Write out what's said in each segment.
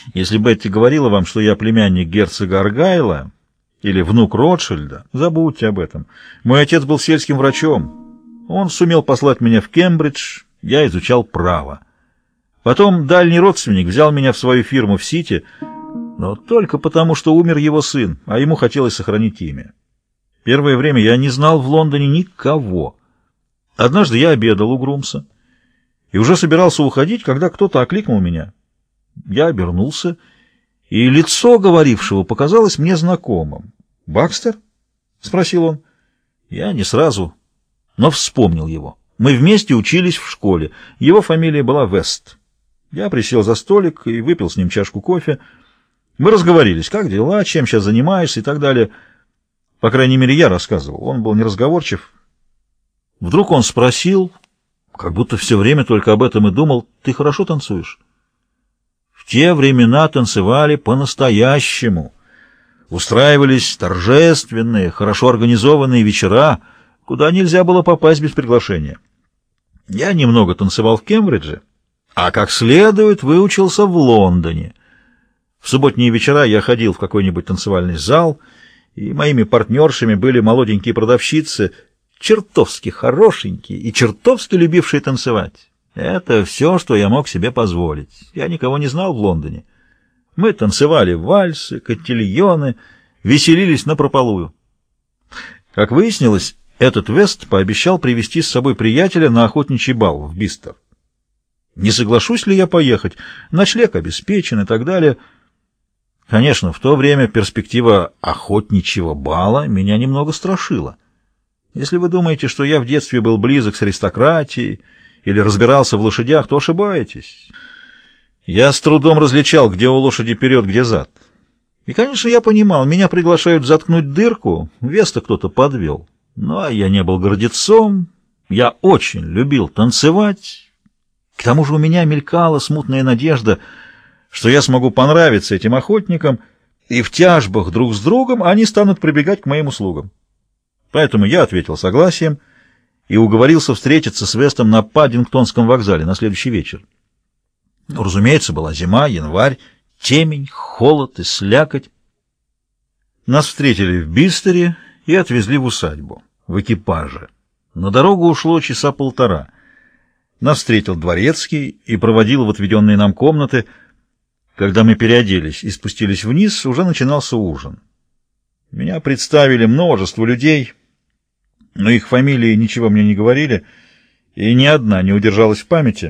Если Бетти говорила вам, что я племянник герцога Аргайла или внук Ротшильда, забудьте об этом. Мой отец был сельским врачом. Он сумел послать меня в Кембридж, я изучал право. Потом дальний родственник взял меня в свою фирму в Сити, но только потому, что умер его сын, а ему хотелось сохранить имя. Первое время я не знал в Лондоне никого. Однажды я обедал у Грумса и уже собирался уходить, когда кто-то окликнул меня. Я обернулся, и лицо говорившего показалось мне знакомым. «Бакстер?» — спросил он. Я не сразу, но вспомнил его. Мы вместе учились в школе. Его фамилия была Вест. Я присел за столик и выпил с ним чашку кофе. Мы разговорились, как дела, чем сейчас занимаешься и так далее. По крайней мере, я рассказывал. Он был неразговорчив. Вдруг он спросил, как будто все время только об этом и думал: «Ты хорошо танцуешь?» В те времена танцевали по-настоящему. Устраивались торжественные, хорошо организованные вечера, куда нельзя было попасть без приглашения. Я немного танцевал в Кембридже, а как следует выучился в Лондоне. В субботние вечера я ходил в какой-нибудь танцевальный зал, и моими партнершами были молоденькие продавщицы, чертовски хорошенькие и чертовски любившие танцевать. Это все, что я мог себе позволить. Я никого не знал в Лондоне. Мы танцевали вальсы, котильоны, веселились напропалую. Как выяснилось, этот Вест пообещал привезти с собой приятеля на охотничий бал в Бистер. Не соглашусь ли я поехать? Ночлег обеспечен и так далее. Конечно, в то время перспектива охотничьего бала меня немного страшила. Если вы думаете, что я в детстве был близок с аристократией или разбирался в лошадях, то ошибаетесь. Я с трудом различал, где у лошади вперед, где зад. И, конечно, я понимал, меня приглашают заткнуть дырку, Веста кто-то подвел. Но я не был гордецом, я очень любил танцевать. К тому же у меня мелькала смутная надежда, что я смогу понравиться этим охотникам, и в тяжбах друг с другом они станут прибегать к моим услугам. Поэтому я ответил согласием и уговорился встретиться с Вестом на Паддингтонском вокзале на следующий вечер. Разумеется, была зима, январь, темень, холод и слякоть. Нас встретили в Бистере и отвезли в усадьбу, в экипаже. На дорогу ушло часа полтора. Нас встретил дворецкий и проводил в отведенные нам комнаты. Когда мы переоделись и спустились вниз, уже начинался ужин. Меня представили множество людей, но их фамилии ничего мне не говорили, и ни одна не удержалась в памяти.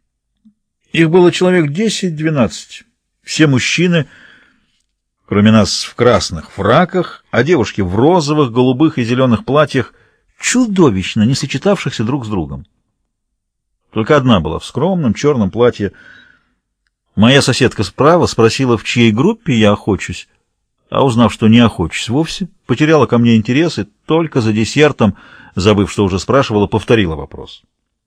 Их было человек 10-12, все мужчины, кроме нас, в красных фраках, а девушки в розовых, голубых и зеленых платьях, чудовищно не сочетавшихся друг с другом. Только одна была в скромном черном платье. Моя соседка справа спросила, в чьей группе я охочусь, а узнав, что не охочусь вовсе, потеряла ко мне интерес и только за десертом, забыв, что уже спрашивала, повторила вопрос.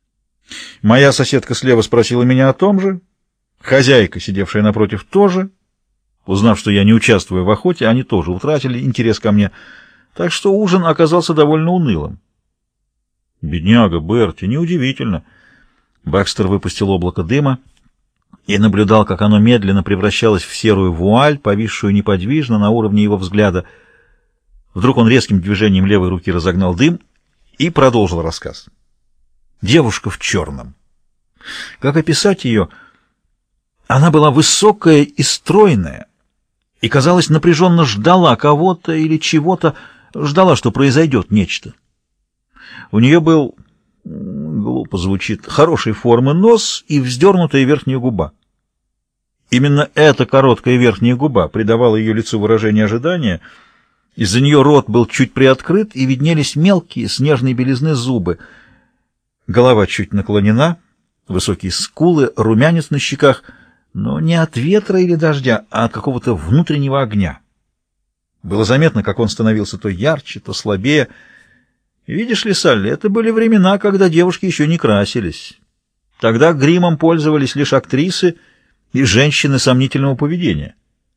Моя соседка слева спросила меня о том же, хозяйка, сидевшая напротив, тоже. Узнав, что я не участвую в охоте, они тоже утратили интерес ко мне, так что ужин оказался довольно унылым. Бедняга Берти, неудивительно. Бакстер выпустил облако дыма и наблюдал, как оно медленно превращалось в серую вуаль, повисшую неподвижно на уровне его взгляда. Вдруг он резким движением левой руки разогнал дым и продолжил рассказ. Девушка в черном. Как описать ее? Она была высокая и стройная, и, казалось, напряженно ждала кого-то или чего-то, ждала, что произойдет нечто. У нее был, глупо звучит, хорошей формы нос и вздернутая верхняя губа. Именно эта короткая верхняя губа придавала ее лицу выражение ожидания. Из-за нее рот был чуть приоткрыт, и виднелись мелкие, снежной белизны зубы. Голова чуть наклонена, высокие скулы, румянец на щеках, но не от ветра или дождя, а от какого-то внутреннего огня. Было заметно, как он становился то ярче, то слабее. Видишь ли, Салли, это были времена, когда девушки еще не красились. Тогда гримом пользовались лишь актрисы и женщины сомнительного поведения.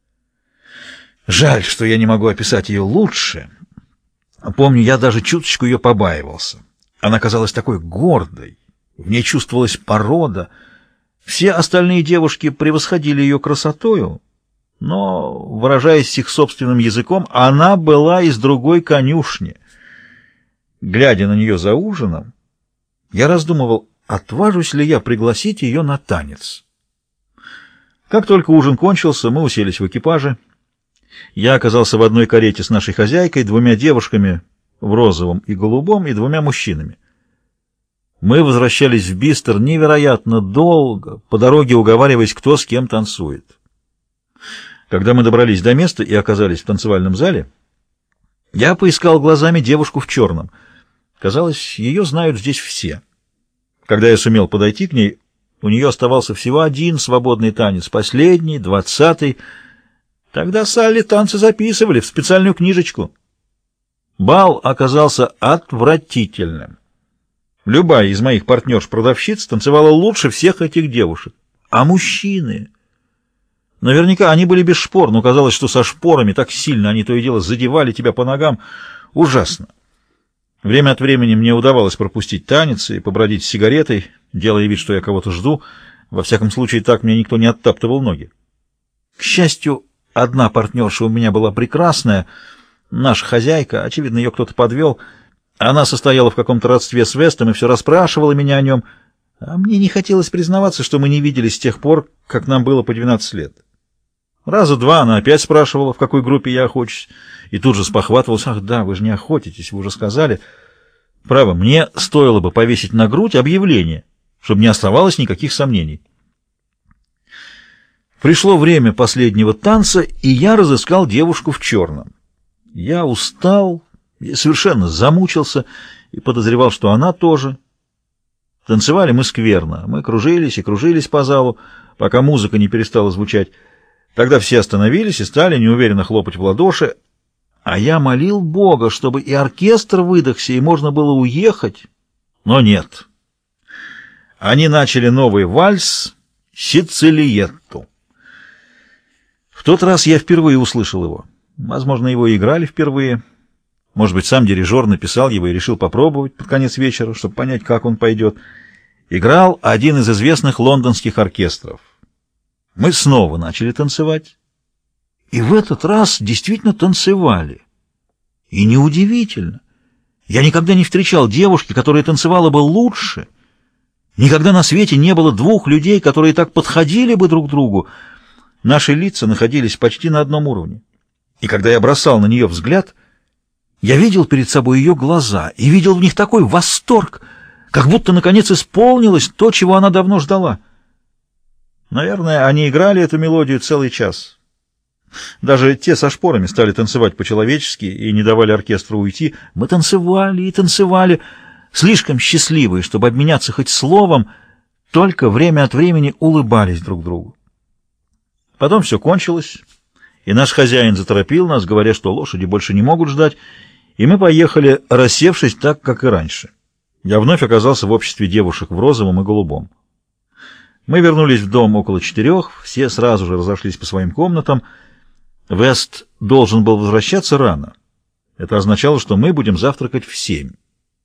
Жаль, что я не могу описать ее лучше. Помню, я даже чуточку ее побаивался. Она казалась такой гордой, в ней чувствовалась порода. Все остальные девушки превосходили ее красотою, но, выражаясь их собственным языком, она была из другой конюшни. Глядя на нее за ужином, я раздумывал, отважусь ли я пригласить ее на танец. Как только ужин кончился, мы уселись в экипаже. Я оказался в одной карете с нашей хозяйкой, двумя девушками в розовом и голубом и двумя мужчинами. Мы возвращались в Бистер невероятно долго, по дороге уговариваясь, кто с кем танцует. Когда мы добрались до места и оказались в танцевальном зале, я поискал глазами девушку в черном. Казалось, ее знают здесь все. Когда я сумел подойти к ней, у нее оставался всего один свободный танец, последний, 20-й. Тогда Салли танцы записывали в специальную книжечку. Бал оказался отвратительным. Любая из моих партнерш-продавщиц танцевала лучше всех этих девушек. А мужчины... Наверняка они были без шпор, но казалось, что со шпорами так сильно они то и дело задевали тебя по ногам. Ужасно. Время от времени мне удавалось пропустить танец и побродить с сигаретой, делая вид, что я кого-то жду. Во всяком случае, так мне никто не оттаптывал ноги. К счастью, одна партнерша у меня была прекрасная, наша хозяйка, очевидно, ее кто-то подвел. Она состояла в каком-то родстве с Вестом и все расспрашивала меня о нем, а мне не хотелось признаваться, что мы не виделись с тех пор, как нам было по 12 лет. Раза два она опять спрашивала, в какой группе я охочусь, и тут же спохватывалась: «Ах да, вы же не охотитесь, вы уже сказали». Право, мне стоило бы повесить на грудь объявление, чтобы не оставалось никаких сомнений. Пришло время последнего танца, и я разыскал девушку в черном. Я устал, совершенно замучился и подозревал, что она тоже. Танцевали мы скверно, мы кружились и кружились по залу, пока музыка не перестала звучать. Тогда все остановились и стали неуверенно хлопать в ладоши, а я молил Бога, чтобы и оркестр выдохся, и можно было уехать, но нет. Они начали новый вальс «Сицилиетту». В тот раз я впервые услышал его. Возможно, его играли впервые. Может быть, сам дирижер написал его и решил попробовать под конец вечера, чтобы понять, как он пойдет. Играл один из известных лондонских оркестров. Мы снова начали танцевать. И в этот раз действительно танцевали. И неудивительно. Я никогда не встречал девушки, которая танцевала бы лучше. Никогда на свете не было двух людей, которые так подходили бы друг к другу. Наши лица находились почти на одном уровне. И когда я бросал на нее взгляд, я видел перед собой ее глаза и видел в них такой восторг, как будто наконец исполнилось то, чего она давно ждала. Наверное, они играли эту мелодию целый час. Даже те со шпорами стали танцевать по-человечески и не давали оркестру уйти. Мы танцевали и танцевали, слишком счастливые, чтобы обменяться хоть словом, только время от времени улыбались друг другу. Потом все кончилось, и наш хозяин заторопил нас, говоря, что лошади больше не могут ждать, и мы поехали, рассевшись так, как и раньше. Я вновь оказался в обществе девушек в розовом и голубом. Мы вернулись в дом около 4, все сразу же разошлись по своим комнатам. Вест должен был возвращаться рано. Это означало, что мы будем завтракать в 7.